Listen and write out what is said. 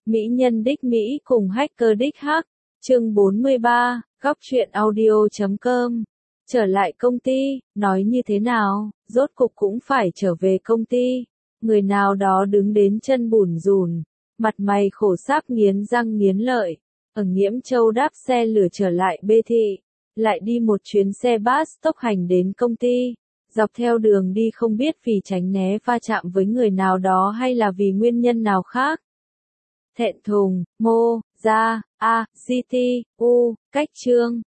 Mỹ nhân đích Mỹ cùng hacker đích hack. Chương 43, góc truyện audio.com. Trở lại công ty, nói như thế nào, rốt cục cũng phải trở về công ty. Người nào đó đứng đến chân bùn rùn, mặt mày khổ sáp nghiến răng nghiến lợi. Ở Nghiễm Châu đáp xe lửa trở lại Bê Thị, lại đi một chuyến xe bus tốc hành đến công ty. Dọc theo đường đi không biết vì tránh né va chạm với người nào đó hay là vì nguyên nhân nào khác. Thẹn thùng, mô, ra, a, ct, u, cách chương,